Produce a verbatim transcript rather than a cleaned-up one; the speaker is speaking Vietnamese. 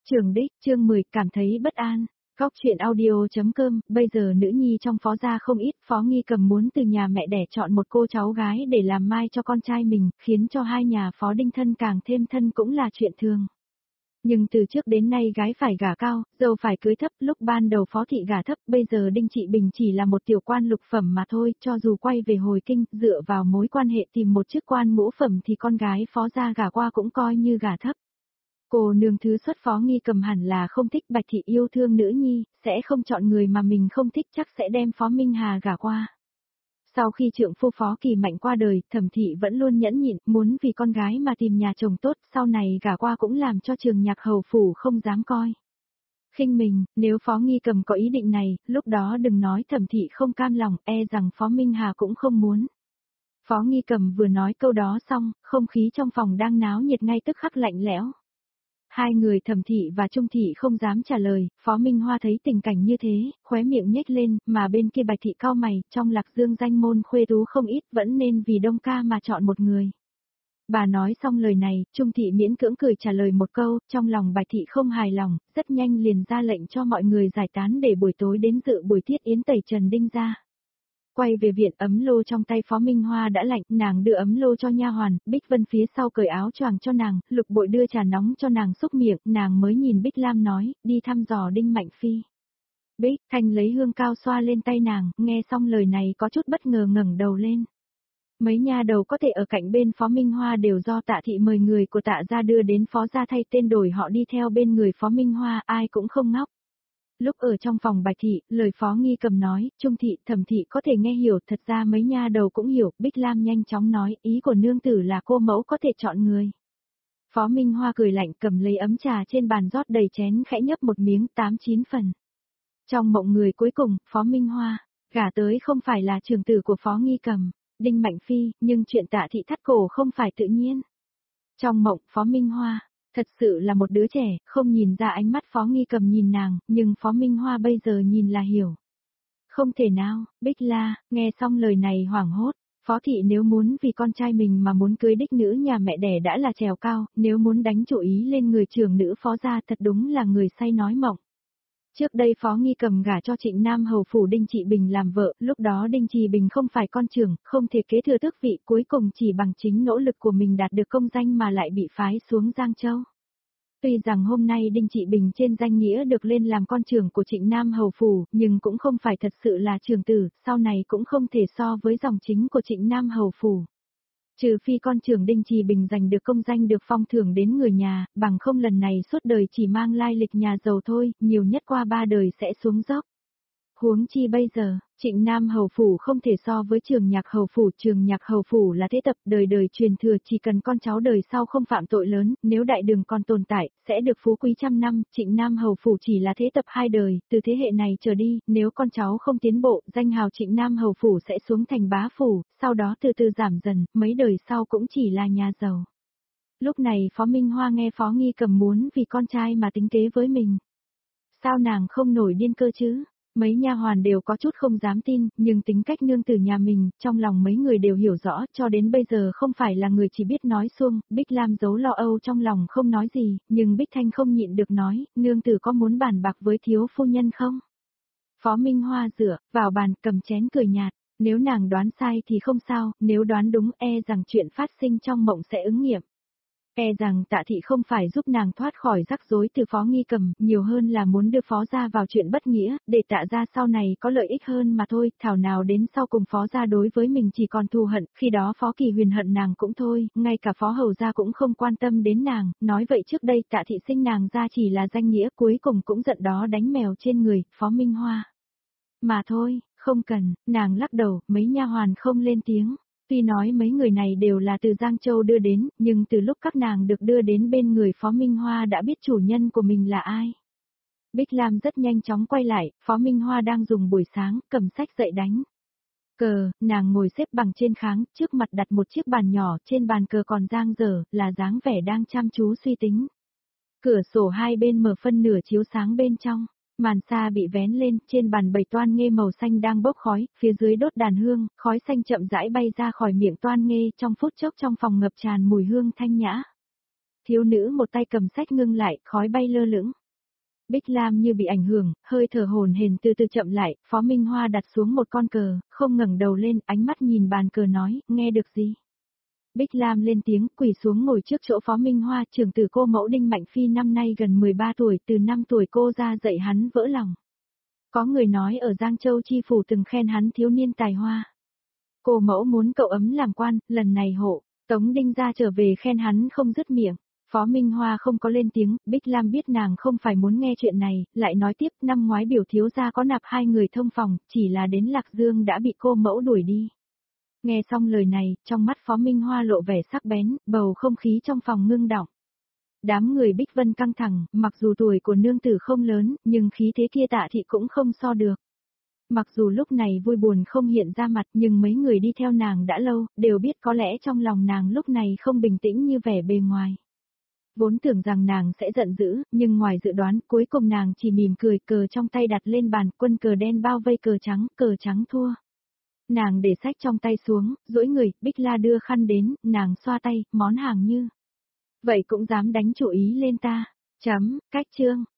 Trường đích, chương mười, cảm thấy bất an. Góc chuyện audio.com, bây giờ nữ nhi trong phó gia không ít, Phó Nghi Cầm muốn từ nhà mẹ đẻ chọn một cô cháu gái để làm mai cho con trai mình, khiến cho hai nhà phó đinh thân càng thêm thân cũng là chuyện thường. Nhưng từ trước đến nay gái phải gả cao, dâu phải cưới thấp, lúc ban đầu phó thị gả thấp, bây giờ Đinh Trị Bình chỉ là một tiểu quan lục phẩm mà thôi, cho dù quay về hồi kinh, dựa vào mối quan hệ tìm một chức quan ngũ phẩm thì con gái phó gia gả qua cũng coi như gả thấp. Cô nương thứ xuất Phó Nghi Cầm hẳn là không thích Bạch Thị yêu thương nữ nhi, sẽ không chọn người mà mình không thích, chắc sẽ đem Phó Minh Hà gả qua. Sau khi trượng phu Phó Kỳ Mạnh qua đời, Thẩm Thị vẫn luôn nhẫn nhịn, muốn vì con gái mà tìm nhà chồng tốt, sau này gả qua cũng làm cho Trường Nhạc hầu phủ không dám coi khinh mình, nếu Phó Nghi Cầm có ý định này, lúc đó đừng nói Thẩm Thị không cam lòng, e rằng Phó Minh Hà cũng không muốn. Phó Nghi Cầm vừa nói câu đó xong, không khí trong phòng đang náo nhiệt ngay tức khắc lạnh lẽo. Hai người Thẩm Thị và Trung Thị không dám trả lời, Phó Minh Hoa thấy tình cảnh như thế, khóe miệng nhếch lên, mà bên kia Bạch Thị cau mày, trong Lạc Dương danh môn khuê tú không ít, vẫn nên vì Đông ca mà chọn một người. Bà nói xong lời này, Trung Thị miễn cưỡng cười trả lời một câu, trong lòng Bạch Thị không hài lòng, rất nhanh liền ra lệnh cho mọi người giải tán để buổi tối đến dự buổi tiết yến tẩy Trần Đinh gia. Quay về viện, ấm lô trong tay Phó Minh Hoa đã lạnh, nàng đưa ấm lô cho nha hoàn, Bích Vân phía sau cởi áo choàng cho nàng, Lục Bội đưa trà nóng cho nàng xúc miệng, nàng mới nhìn Bích Lam nói, đi thăm dò Đinh Mạnh Phi. Bích Thanh lấy hương cao xoa lên tay nàng, nghe xong lời này có chút bất ngờ ngẩng đầu lên. Mấy nha đầu có thể ở cạnh bên Phó Minh Hoa đều do Tạ Thị mời người của Tạ gia đưa đến Phó gia thay tên đổi họ đi theo bên người Phó Minh Hoa, ai cũng không ngóc. Lúc ở trong phòng Bạch Thị, lời Phó Nghi Cầm nói, Trung Thị, Thẩm Thị có thể nghe hiểu, thật ra mấy nha đầu cũng hiểu, Bích Lam nhanh chóng nói, ý của nương tử là cô mẫu có thể chọn người. Phó Minh Hoa cười lạnh cầm lấy ấm trà trên bàn rót đầy chén khẽ nhấp một miếng tám chín phần. Trong mộng người cuối cùng, Phó Minh Hoa, gả tới không phải là trưởng tử của Phó Nghi Cầm, Đinh Mạnh Phi, nhưng chuyện Tạ Thị thắt cổ không phải tự nhiên. Trong mộng, Phó Minh Hoa, thật sự là một đứa trẻ, không nhìn ra ánh mắt Phó Nghi Cầm nhìn nàng, nhưng Phó Minh Hoa bây giờ nhìn là hiểu. Không thể nào, Bích La, nghe xong lời này hoảng hốt, Phó Thị nếu muốn vì con trai mình mà muốn cưới đích nữ nhà mẹ đẻ đã là trèo cao, nếu muốn đánh chủ ý lên người trưởng nữ Phó gia thật đúng là người say nói mộng. Trước đây Phó Nghi Cầm gả cho Trịnh Nam hầu phủ Đinh Trị Bình làm vợ, lúc đó Đinh Trị Bình không phải con trưởng, không thể kế thừa tước vị, cuối cùng chỉ bằng chính nỗ lực của mình đạt được công danh mà lại bị phái xuống Giang Châu. Tuy rằng hôm nay Đinh Trị Bình trên danh nghĩa được lên làm con trưởng của Trịnh Nam hầu phủ, nhưng cũng không phải thật sự là trưởng tử, sau này cũng không thể so với dòng chính của Trịnh Nam hầu phủ. Trừ phi con trưởng Đinh Trì Bình giành được công danh được phong thưởng đến người nhà, bằng không lần này suốt đời chỉ mang lai lịch nhà giàu thôi, nhiều nhất qua ba đời sẽ xuống dốc. Huống chi bây giờ, Trịnh Nam hầu phủ không thể so với Trường Nhạc hầu phủ, Trường Nhạc hầu phủ là thế tập đời đời truyền thừa, chỉ cần con cháu đời sau không phạm tội lớn, nếu đại đường còn tồn tại, sẽ được phú quý trăm năm, Trịnh Nam hầu phủ chỉ là thế tập hai đời, từ thế hệ này trở đi, nếu con cháu không tiến bộ, danh hào Trịnh Nam hầu phủ sẽ xuống thành bá phủ, sau đó từ từ giảm dần, mấy đời sau cũng chỉ là nhà giàu. Lúc này Phó Minh Hoa nghe Phó Nghi Cầm muốn vì con trai mà tính kế với mình. Sao nàng không nổi điên cơ chứ? Mấy nha hoàn đều có chút không dám tin, nhưng tính cách nương tử nhà mình, trong lòng mấy người đều hiểu rõ, cho đến bây giờ không phải là người chỉ biết nói suông, Bích Lam giấu lo âu trong lòng không nói gì, nhưng Bích Thanh không nhịn được nói, nương tử có muốn bàn bạc với thiếu phu nhân không? Phó Minh Hoa dựa vào bàn cầm chén cười nhạt, nếu nàng đoán sai thì không sao, nếu đoán đúng e rằng chuyện phát sinh trong mộng sẽ ứng nghiệm. E rằng Tạ Thị không phải giúp nàng thoát khỏi rắc rối từ Phó Nghi Cầm, nhiều hơn là muốn đưa Phó gia vào chuyện bất nghĩa, để Tạ gia sau này có lợi ích hơn mà thôi, thảo nào đến sau cùng Phó gia đối với mình chỉ còn thù hận, khi đó Phó Kỳ Huyền hận nàng cũng thôi, ngay cả Phó Hầu gia cũng không quan tâm đến nàng, nói vậy trước đây Tạ Thị sinh nàng ra chỉ là danh nghĩa, cuối cùng cũng giận đó đánh mèo trên người, Phó Minh Hoa. Mà thôi, không cần, nàng lắc đầu, mấy nha hoàn không lên tiếng. Tuy nói mấy người này đều là từ Giang Châu đưa đến, nhưng từ lúc các nàng được đưa đến bên người Phó Minh Hoa đã biết chủ nhân của mình là ai. Bích Lam rất nhanh chóng quay lại, Phó Minh Hoa đang dùng buổi sáng, cầm sách dậy đánh cờ, nàng ngồi xếp bằng trên kháng, trước mặt đặt một chiếc bàn nhỏ, trên bàn cờ còn dang dở, là dáng vẻ đang chăm chú suy tính. Cửa sổ hai bên mở phân nửa chiếu sáng bên trong. Màn xa bị vén lên, trên bàn bày toan nghê màu xanh đang bốc khói, phía dưới đốt đàn hương, khói xanh chậm rãi bay ra khỏi miệng toan nghê, trong phút chốc trong phòng ngập tràn mùi hương thanh nhã. Thiếu nữ một tay cầm sách ngưng lại, khói bay lơ lửng. Bích Lam như bị ảnh hưởng, hơi thở hổn hển từ từ chậm lại, Phó Minh Hoa đặt xuống một con cờ, không ngẩng đầu lên, ánh mắt nhìn bàn cờ nói, nghe được gì? Bích Lam lên tiếng, quỳ xuống ngồi trước chỗ Phó Minh Hoa, trưởng tử cô mẫu Đinh Mạnh Phi năm nay gần mười ba tuổi, từ năm tuổi cô ra dạy hắn vỡ lòng. Có người nói ở Giang Châu Chi Phủ từng khen hắn thiếu niên tài hoa. Cô mẫu muốn cậu ấm làm quan, lần này hộ, Tống Đinh ra trở về khen hắn không dứt miệng. Phó Minh Hoa không có lên tiếng, Bích Lam biết nàng không phải muốn nghe chuyện này, lại nói tiếp năm ngoái biểu thiếu gia có nạp hai người thông phòng, chỉ là đến Lạc Dương đã bị cô mẫu đuổi đi. Nghe xong lời này, trong mắt Phó Minh Hoa lộ vẻ sắc bén, bầu không khí trong phòng ngưng đọng. Đám người Bích Vân căng thẳng, mặc dù tuổi của nương tử không lớn, nhưng khí thế kia Tạ thị cũng không so được. Mặc dù lúc này vui buồn không hiện ra mặt nhưng mấy người đi theo nàng đã lâu, đều biết có lẽ trong lòng nàng lúc này không bình tĩnh như vẻ bề ngoài. Vốn tưởng rằng nàng sẽ giận dữ, nhưng ngoài dự đoán cuối cùng nàng chỉ mỉm cười, cờ trong tay đặt lên bàn, quân cờ đen bao vây cờ trắng, cờ trắng thua. Nàng để sách trong tay xuống, duỗi người, Bích La đưa khăn đến, nàng xoa tay, món hàng như. Vậy cũng dám đánh chủ ý lên ta. Chấm, cách chương.